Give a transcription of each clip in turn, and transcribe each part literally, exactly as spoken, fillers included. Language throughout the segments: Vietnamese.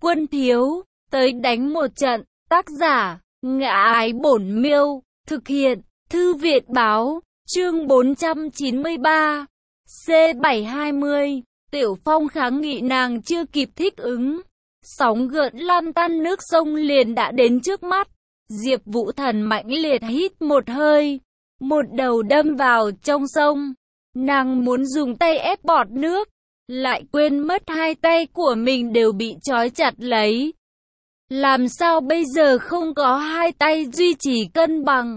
Quân thiếu, tới đánh một trận. Tác giả, Ngã Ái Bổn Miêu. Thực hiện, Thư viện báo. Chương bốn trăm chín mươi ba. C bảy hai mươi. Tiểu Phong kháng nghị nàng chưa kịp thích ứng. Sóng gợn lan tăn nước sông liền đã đến trước mắt. Diệp Vũ Thần mãnh liệt hít một hơi. Một đầu đâm vào trong sông. Nàng muốn dùng tay ép bọt nước. Lại quên mất hai tay của mình đều bị trói chặt lấy. Làm sao bây giờ không có hai tay duy trì cân bằng?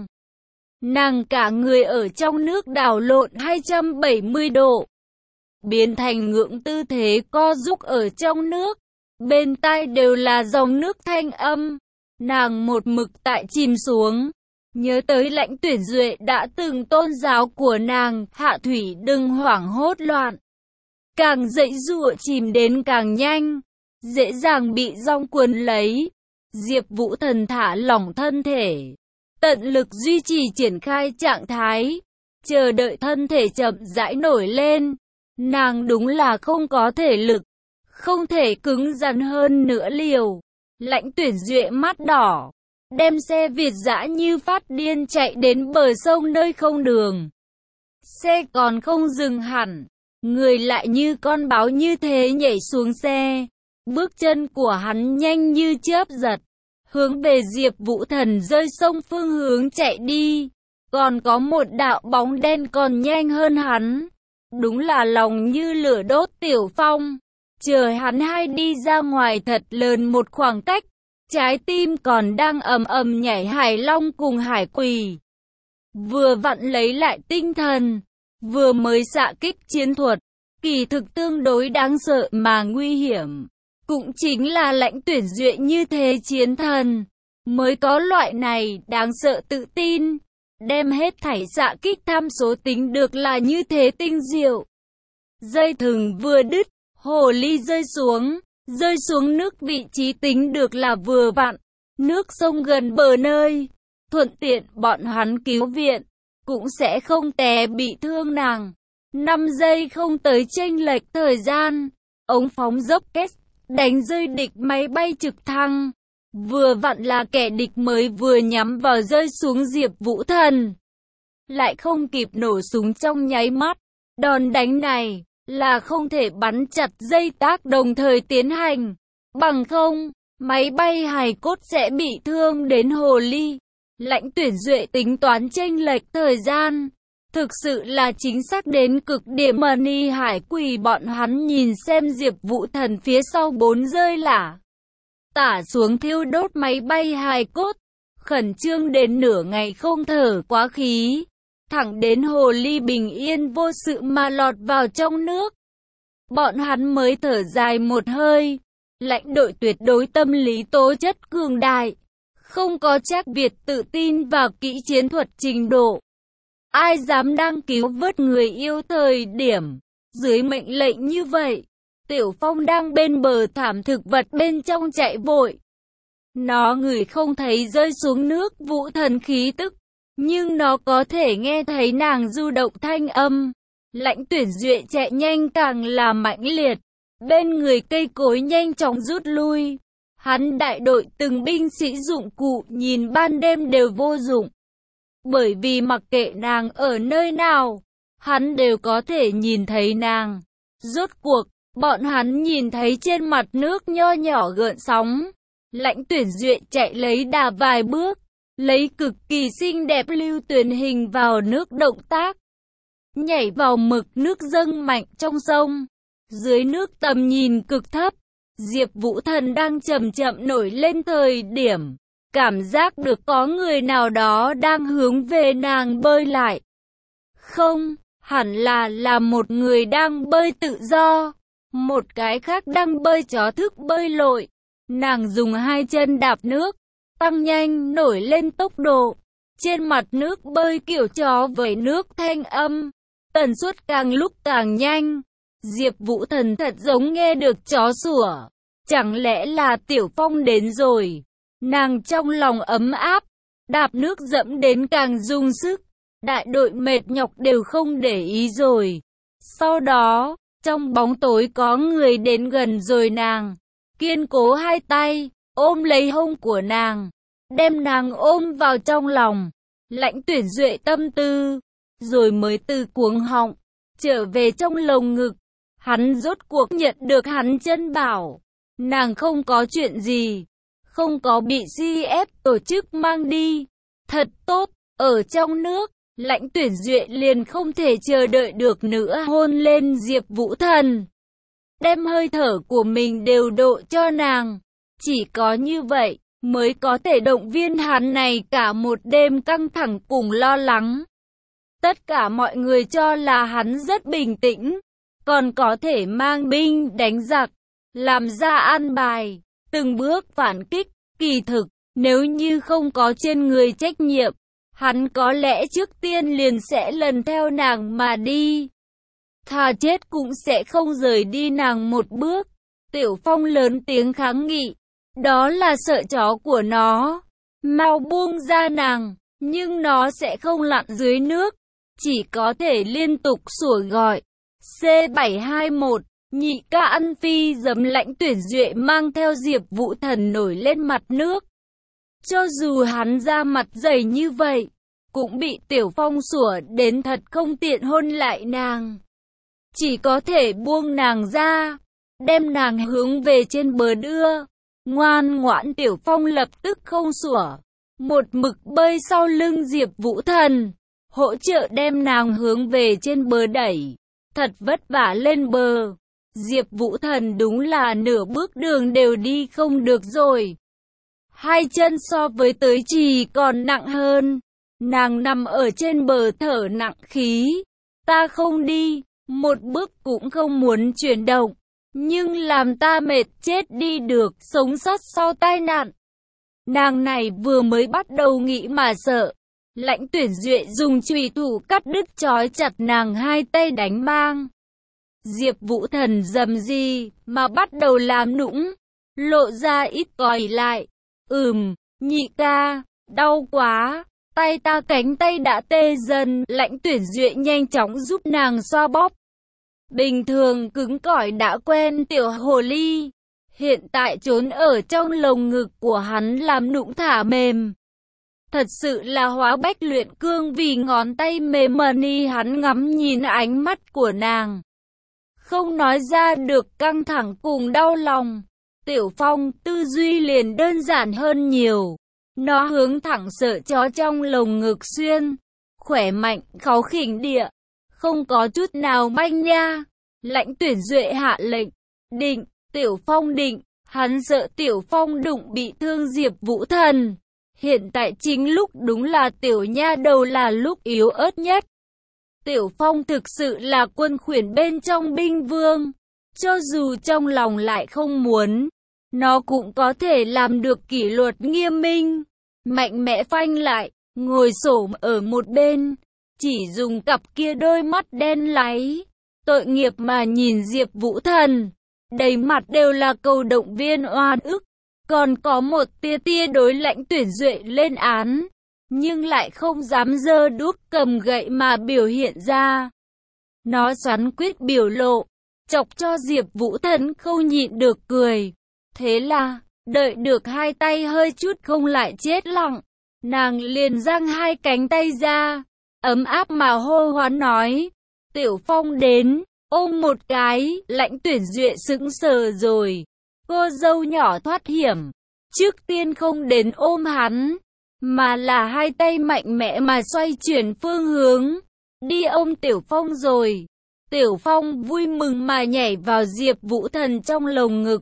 Nàng cả người ở trong nước đảo lộn hai trăm bảy mươi độ. Biến thành ngưỡng tư thế co rúm ở trong nước. Bên tai đều là dòng nước thanh âm. Nàng một mực tại chìm xuống. Nhớ tới Lãnh Tuyển Duệ đã từng tôn giáo của nàng, Hạ Thủy đừng hoảng hốt loạn. Càng dãy giụa chìm đến càng nhanh, dễ dàng bị dòng cuốn lấy. Diệp Vũ Thần thả lỏng thân thể, tận lực duy trì triển khai trạng thái, chờ đợi thân thể chậm rãi nổi lên. Nàng đúng là không có thể lực, không thể cứng rắn hơn nữa liều. Lãnh Tuyển Duệ mắt đỏ, đem xe Việt dã như phát điên chạy đến bờ sông nơi không đường. Xe còn không dừng hẳn, người lại như con báo như thế nhảy xuống xe. Bước chân của hắn nhanh như chớp giật, hướng về Diệp Vũ Thần rơi sông phương hướng chạy đi. Còn có một đạo bóng đen còn nhanh hơn hắn. Đúng là lòng như lửa đốt Tiểu Phong. Chờ hắn hai đi ra ngoài thật lớn một khoảng cách, trái tim còn đang ầm ầm nhảy. Hải Long cùng Hải Quỳ vừa vặn lấy lại tinh thần, vừa mới xạ kích chiến thuật, kỳ thực tương đối đáng sợ mà nguy hiểm. Cũng chính là Lãnh Tuyển Duệ như thế chiến thần, mới có loại này đáng sợ tự tin, đem hết thảy xạ kích tham số tính được là như thế tinh diệu. Dây thừng vừa đứt, hồ ly rơi xuống, rơi xuống nước vị trí tính được là vừa vặn, nước sông gần bờ nơi, thuận tiện bọn hắn cứu viện, cũng sẽ không té bị thương nàng. năm giây không tới chênh lệch thời gian, ống phóng dốc kết, đánh rơi địch máy bay trực thăng. Vừa vặn là kẻ địch mới vừa nhắm vào rơi xuống Diệp Vũ Thần. Lại không kịp nổ súng trong nháy mắt. Đòn đánh này là không thể bắn chặt dây tác đồng thời tiến hành. Bằng không, máy bay hài cốt sẽ bị thương đến hồ ly. Lãnh Tuyển Duệ tính toán chênh lệch thời gian. Thực sự là chính xác đến cực điểm. Mani Hải Quỳ bọn hắn nhìn xem Diệp Vũ Thần phía sau bốn rơi lả tả xuống thiêu đốt máy bay hài cốt, khẩn trương đến nửa ngày không thở quá khí, thẳng đến hồ ly bình yên vô sự mà lọt vào trong nước. Bọn hắn mới thở dài một hơi. Lãnh đội tuyệt đối tâm lý tố chất cường đại, không có chắc Việt tự tin vào kỹ chiến thuật trình độ. Ai dám đang cứu vớt người yêu thời điểm dưới mệnh lệnh như vậy? Tiểu Phong đang bên bờ thảm thực vật bên trong chạy vội. Nó ngửi không thấy rơi xuống nước Vũ Thần khí tức, nhưng nó có thể nghe thấy nàng du động thanh âm. Lãnh Tuyển Duệ chạy nhanh càng là mãnh liệt, bên người cây cối nhanh chóng rút lui. Hắn đại đội từng binh sĩ dụng cụ nhìn ban đêm đều vô dụng. Bởi vì mặc kệ nàng ở nơi nào, hắn đều có thể nhìn thấy nàng. Rốt cuộc, bọn hắn nhìn thấy trên mặt nước nho nhỏ gợn sóng. Lãnh Tuyển Duệ chạy lấy đà vài bước, lấy cực kỳ xinh đẹp lưu tuyển hình vào nước động tác. Nhảy vào mực nước dâng mạnh trong sông. Dưới nước tầm nhìn cực thấp, Diệp Vũ Thần đang chậm chậm nổi lên thời điểm. Cảm giác được có người nào đó đang hướng về nàng bơi lại. Không, hẳn là là một người đang bơi tự do. Một cái khác đang bơi chó thức bơi lội. Nàng dùng hai chân đạp nước, tăng nhanh nổi lên tốc độ. Trên mặt nước bơi kiểu chó với nước thanh âm, tần suất càng lúc càng nhanh. Diệp Vũ Thần thật giống nghe được chó sủa. Chẳng lẽ là Tiểu Phong đến rồi? Nàng trong lòng ấm áp, đạp nước dẫm đến càng dùng sức. Đại đội mệt nhọc đều không để ý rồi. Sau đó, trong bóng tối có người đến gần rồi nàng. kiên cố hai tay, ôm lấy hông của nàng, đem nàng ôm vào trong lòng. Lãnh Tuyển Duệ tâm tư, rồi mới từ cuống họng, trở về trong lồng ngực. Hắn rốt cuộc nhận được hắn chân bảo. Nàng không có chuyện gì, không có bị si ép tổ chức mang đi. Thật tốt, ở trong nước, Lãnh Tuyển Duệ liền không thể chờ đợi được nữa hôn lên Diệp Vũ Thần. Đem hơi thở của mình đều độ cho nàng. Chỉ có như vậy, mới có thể động viên hắn này cả một đêm căng thẳng cùng lo lắng. Tất cả mọi người cho là hắn rất bình tĩnh, còn có thể mang binh đánh giặc, làm ra an bài, từng bước phản kích. Kỳ thực, nếu như không có trên người trách nhiệm, hắn có lẽ trước tiên liền sẽ lần theo nàng mà đi. Thà chết cũng sẽ không rời đi nàng một bước. Tiểu Phong lớn tiếng kháng nghị, đó là sợ chó của nó. Mau buông ra nàng, nhưng nó sẽ không lặn dưới nước, chỉ có thể liên tục sủa gọi. C bảy hai mốt, nhị ca ăn phi giấm. Lãnh Tuyển Duệ mang theo Diệp Vũ Thần nổi lên mặt nước. Cho dù hắn ra mặt dày như vậy, cũng bị Tiểu Phong sủa đến thật không tiện hôn lại nàng. Chỉ có thể buông nàng ra, đem nàng hướng về trên bờ đưa. Ngoan ngoãn Tiểu Phong lập tức không sủa, một mực bơi sau lưng Diệp Vũ Thần, hỗ trợ đem nàng hướng về trên bờ đẩy. Thật vất vả lên bờ, Diệp Vũ Thần đúng là nửa bước đường đều đi không được rồi. Hai chân so với tới chì còn nặng hơn. Nàng nằm ở trên bờ thở nặng khí. Ta không đi, một bước cũng không muốn chuyển động, nhưng làm ta mệt chết đi được, sống sót sau tai nạn. Nàng này vừa mới bắt đầu nghĩ mà sợ. Lãnh Tuyển Duệ dùng chùy thủ cắt đứt trói chặt nàng hai tay đánh mang. Diệp Vũ Thần rầm gì mà bắt đầu làm nũng, lộ ra ít còi lại. Ừm, nhị ca, đau quá, tay ta cánh tay đã tê dần. Lãnh Tuyển Duệ nhanh chóng giúp nàng xoa bóp. Bình thường cứng cỏi đã quen tiểu hồ ly, hiện tại trốn ở trong lồng ngực của hắn làm nũng thả mềm. Thật sự là hóa bách luyện cương, vì ngón tay mềm mờ ni hắn ngắm nhìn ánh mắt của nàng, không nói ra được căng thẳng cùng đau lòng. Tiểu Phong tư duy liền đơn giản hơn nhiều. Nó hướng thẳng sợ chó trong lồng ngực xuyên, khỏe mạnh, kháu khỉnh địa, không có chút nào manh nha. Lãnh Tuyển Duệ hạ lệnh, định. Tiểu Phong định, hắn sợ Tiểu Phong đụng bị thương Diệp Vũ Thần. Hiện tại chính lúc đúng là tiểu nha đầu là lúc yếu ớt nhất. Tiểu Phong thực sự là quân khuyển bên trong binh vương. Cho dù trong lòng lại không muốn, nó cũng có thể làm được kỷ luật nghiêm minh. Mạnh mẽ phanh lại, ngồi xổm ở một bên, chỉ dùng cặp kia đôi mắt đen láy, tội nghiệp mà nhìn Diệp Vũ Thần. Đầy mặt đều là câu động viên oan ức. Còn có một tia tia đối Lãnh Tuyển Duệ lên án, nhưng lại không dám giơ đuốc cầm gậy mà biểu hiện ra. Nó xoắn quyết biểu lộ, chọc cho Diệp Vũ Thần không nhịn được cười. Thế là, đợi được hai tay hơi chút không lại chết lặng, nàng liền giang hai cánh tay ra, ấm áp mà hô hoán nói, Tiểu Phong đến, ôm một cái. Lãnh Tuyển Duệ sững sờ rồi. Cô dâu nhỏ thoát hiểm, trước tiên không đến ôm hắn, mà là hai tay mạnh mẽ mà xoay chuyển phương hướng, đi ôm Tiểu Phong rồi. Tiểu Phong vui mừng mà nhảy vào Diệp Vũ Thần trong lồng ngực,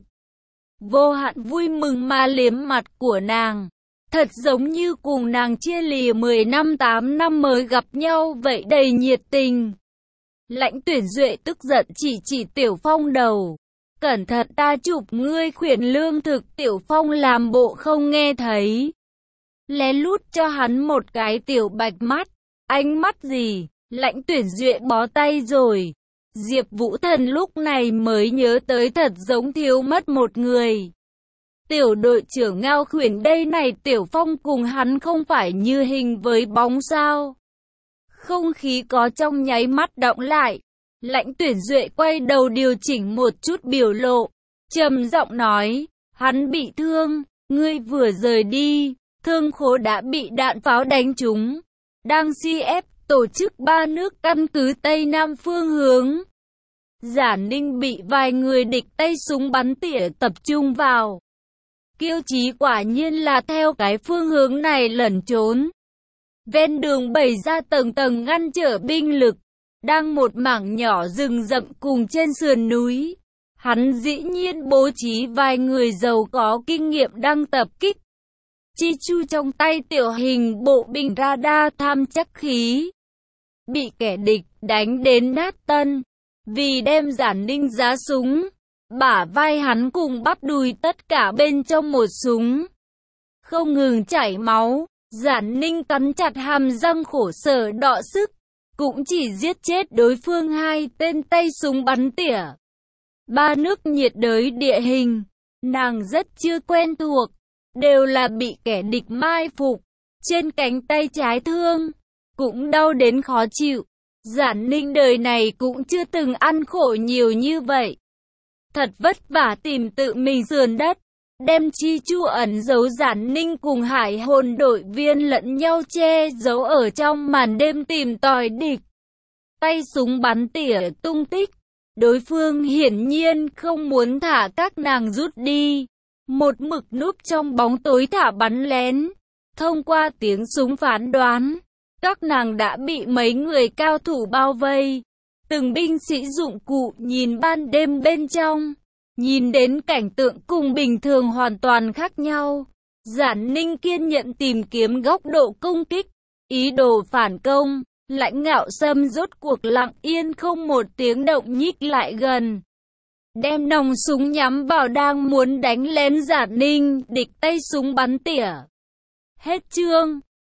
vô hạn vui mừng mà liếm mặt của nàng, thật giống như cùng nàng chia lìa mười năm tám năm mới gặp nhau vậy, đầy nhiệt tình. Lãnh Tuyển Duệ tức giận chỉ chỉ Tiểu Phong đầu, cẩn thận ta chụp ngươi khuyển lương thực. Tiểu Phong làm bộ không nghe thấy, lén lút cho hắn một cái tiểu bạch mắt. Ánh mắt gì? Lãnh Tuyển Duệ bó tay rồi. Diệp Vũ Thần lúc này mới nhớ tới thật giống thiếu mất một người. Tiểu đội trưởng Ngao khuyển đây này, Tiểu Phong cùng hắn không phải như hình với bóng sao? Không khí có trong nháy mắt đọng lại. Lãnh Tuyển Duệ quay đầu điều chỉnh một chút biểu lộ, trầm giọng nói, hắn bị thương, ngươi vừa rời đi, Thương Khố đã bị đạn pháo đánh trúng, đang xê ép tổ chức ba nước căn cứ Tây Nam phương hướng. Giản Ninh bị vài người địch tay súng bắn tỉa tập trung vào. Kiêu Chí quả nhiên là theo cái phương hướng này lẩn trốn. Ven đường bày ra tầng tầng ngăn trở binh lực, đang một mảng nhỏ rừng rậm cùng trên sườn núi. Hắn dĩ nhiên bố trí vài người giàu có kinh nghiệm đang tập kích. Chi chu trong tay tiểu hình bộ binh radar tham chắc khí. Bị kẻ địch đánh đến nát tân. Vì đem Giản Ninh giá súng, bả vai hắn cùng bắp đùi tất cả bên trong một súng. Không ngừng chảy máu, Giản Ninh cắn chặt hàm răng khổ sở đọ sức. Cũng chỉ giết chết đối phương hai tên tay súng bắn tỉa. Ba nước nhiệt đới địa hình, nàng rất chưa quen thuộc, đều là bị kẻ địch mai phục. Trên cánh tay trái thương, cũng đau đến khó chịu. Giản Ninh đời này cũng chưa từng ăn khổ nhiều như vậy. Thật vất vả tìm tự mình sườn đất, đem Chi Chu ẩn giấu Giản Ninh cùng hải hồn đội viên lẫn nhau che giấu ở trong màn đêm tìm tòi địch. Tay súng bắn tỉa tung tích, đối phương hiển nhiên không muốn thả các nàng rút đi. Một mực núp trong bóng tối thả bắn lén. Thông qua tiếng súng phán đoán, các nàng đã bị mấy người cao thủ bao vây. Từng binh sĩ dụng cụ nhìn ban đêm bên trong, nhìn đến cảnh tượng cùng bình thường hoàn toàn khác nhau. Giản Ninh kiên nhẫn tìm kiếm góc độ công kích, ý đồ phản công. Lãnh Ngạo Sâm rốt cuộc lặng yên không một tiếng động nhích lại gần, đem nòng súng nhắm vào đang muốn đánh lén Giản Ninh, địch tay súng bắn tỉa. Hết chương.